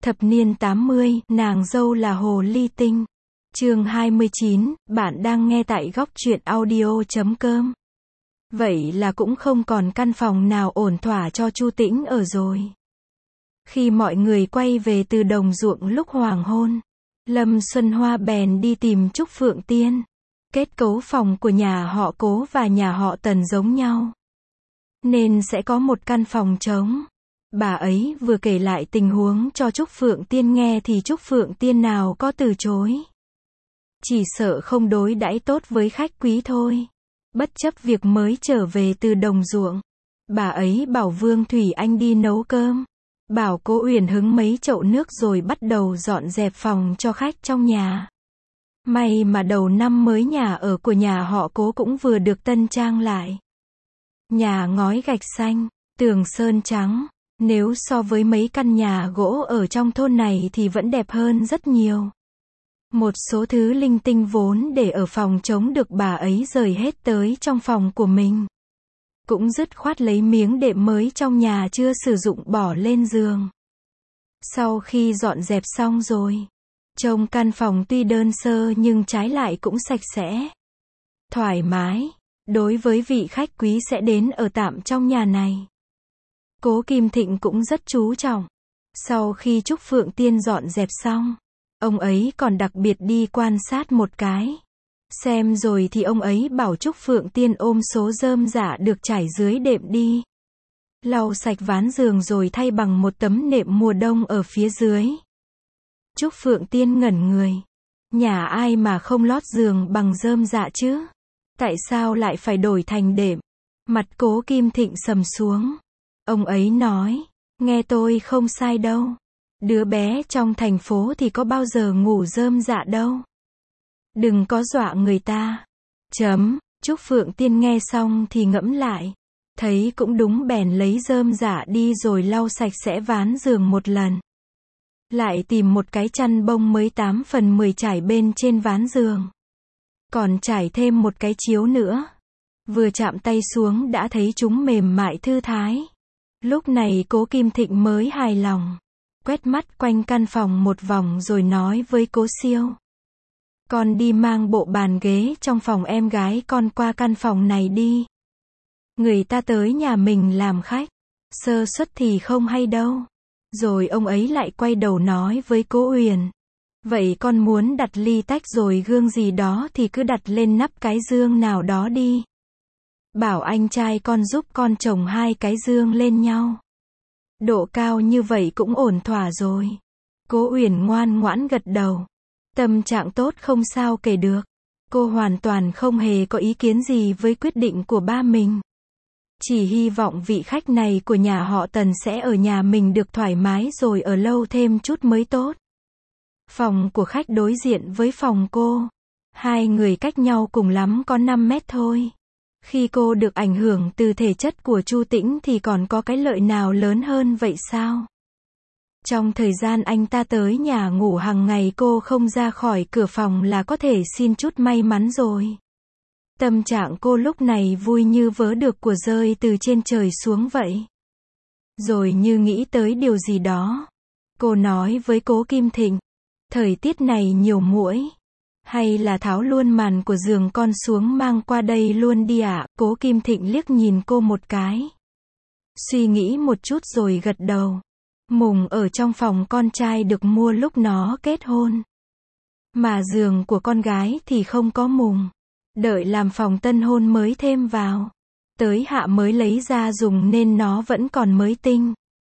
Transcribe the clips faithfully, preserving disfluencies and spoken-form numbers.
Thập niên tám mươi, nàng dâu là hồ ly tinh. Chương hai mươi chín, bạn đang nghe tại góc truyện audio chấm com. Vậy là cũng không còn căn phòng nào ổn thỏa cho Chu Tĩnh ở rồi. Khi mọi người quay về từ đồng ruộng lúc hoàng hôn, Lâm Xuân Hoa bèn đi tìm Trúc Phượng Tiên. Kết cấu phòng của nhà họ Cố và nhà họ Tần giống nhau, nên sẽ có một căn phòng trống. Bà ấy vừa kể lại tình huống cho Trúc Phượng Tiên nghe thì Trúc Phượng Tiên nào có từ chối. Chỉ sợ không đối đãi tốt với khách quý thôi. Bất chấp việc mới trở về từ đồng ruộng, bà ấy bảo Vương Thủy Anh đi nấu cơm, bảo cô Uyển hứng mấy chậu nước rồi bắt đầu dọn dẹp phòng cho khách trong nhà. May mà đầu năm mới nhà ở của nhà họ Cố cũng vừa được tân trang lại. Nhà ngói gạch xanh, tường sơn trắng. Nếu so với mấy căn nhà gỗ ở trong thôn này thì vẫn đẹp hơn rất nhiều. Một số thứ linh tinh vốn để ở phòng trống được bà ấy rời hết tới trong phòng của mình. Cũng dứt khoát lấy miếng đệm mới trong nhà chưa sử dụng bỏ lên giường. Sau khi dọn dẹp xong rồi, trông căn phòng tuy đơn sơ nhưng trái lại cũng sạch sẽ, thoải mái, đối với vị khách quý sẽ đến ở tạm trong nhà này. Cố Kim Thịnh cũng rất chú trọng. Sau khi Trúc Phượng Tiên dọn dẹp xong, ông ấy còn đặc biệt đi quan sát một cái. Xem rồi thì ông ấy bảo Trúc Phượng Tiên ôm số rơm rạ được trải dưới đệm đi. Lau sạch ván giường rồi thay bằng một tấm nệm mùa đông ở phía dưới. Trúc Phượng Tiên ngẩn người. Nhà ai mà không lót giường bằng rơm rạ chứ? Tại sao lại phải đổi thành đệm? Mặt Cố Kim Thịnh sầm xuống. Ông ấy nói, nghe tôi không sai đâu. Đứa bé trong thành phố thì có bao giờ ngủ rơm rạ đâu. Đừng có dọa người ta. Chấm, Trúc Phượng Tiên nghe xong thì ngẫm lại. Thấy cũng đúng bèn lấy rơm rạ đi rồi lau sạch sẽ ván giường một lần. Lại tìm một cái chăn bông mới tám phần mười trải bên trên ván giường. Còn trải thêm một cái chiếu nữa. Vừa chạm tay xuống đã thấy chúng mềm mại thư thái. Lúc này Cố Kim Thịnh mới hài lòng. Quét mắt quanh căn phòng một vòng rồi nói với Cố Siêu. Con đi mang bộ bàn ghế trong phòng em gái con qua căn phòng này đi. Người ta tới nhà mình làm khách, sơ suất thì không hay đâu. Rồi ông ấy lại quay đầu nói với Cố Uyển. Vậy con muốn đặt ly tách rồi gương gì đó thì cứ đặt lên nắp cái dương nào đó đi. Bảo anh trai con giúp con chồng hai cái dương lên nhau. Độ cao như vậy cũng ổn thỏa rồi. Cố Uyển ngoan ngoãn gật đầu. Tâm trạng tốt không sao kể được. Cô hoàn toàn không hề có ý kiến gì với quyết định của ba mình. Chỉ hy vọng vị khách này của nhà họ Tần sẽ ở nhà mình được thoải mái rồi ở lâu thêm chút mới tốt. Phòng của khách đối diện với phòng cô. Hai người cách nhau cùng lắm có năm mét thôi. Khi cô được ảnh hưởng từ thể chất của Chu Tĩnh thì còn có cái lợi nào lớn hơn vậy sao? Trong thời gian anh ta tới nhà ngủ hàng ngày cô không ra khỏi cửa phòng là có thể xin chút may mắn rồi. Tâm trạng cô lúc này vui như vớ được của rơi từ trên trời xuống vậy. Rồi như nghĩ tới điều gì đó, cô nói với Cố Kim Thịnh. Thời tiết này nhiều muỗi. Hay là tháo luôn màn của giường con xuống mang qua đây luôn đi ạ. À? Cố Kim Thịnh liếc nhìn cô một cái. Suy nghĩ một chút rồi gật đầu. Mùng ở trong phòng con trai được mua lúc nó kết hôn. Mà giường của con gái thì không có mùng. Đợi làm phòng tân hôn mới thêm vào. Tới hạ mới lấy ra dùng nên nó vẫn còn mới tinh.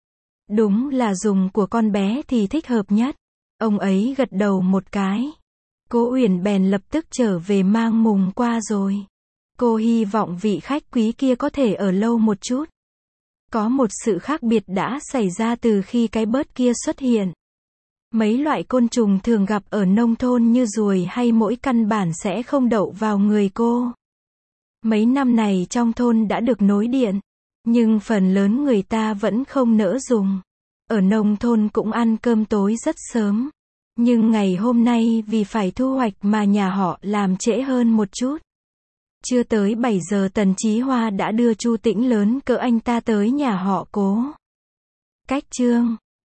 Đúng là dùng của con bé thì thích hợp nhất. Ông ấy gật đầu một cái. Cố Uyển bèn lập tức trở về mang mùng qua rồi. Cô hy vọng vị khách quý kia có thể ở lâu một chút. Có một sự khác biệt đã xảy ra từ khi cái bớt kia xuất hiện. Mấy loại côn trùng thường gặp ở nông thôn như ruồi hay muỗi căn bản sẽ không đậu vào người cô. Mấy năm này trong thôn đã được nối điện, nhưng phần lớn người ta vẫn không nỡ dùng. Ở nông thôn cũng ăn cơm tối rất sớm. Nhưng ngày hôm nay vì phải thu hoạch mà nhà họ làm trễ hơn một chút. Chưa tới bảy giờ Tần Chí Hoa đã đưa Chu Tĩnh lớn cỡ anh ta tới nhà họ Cố. Cách chương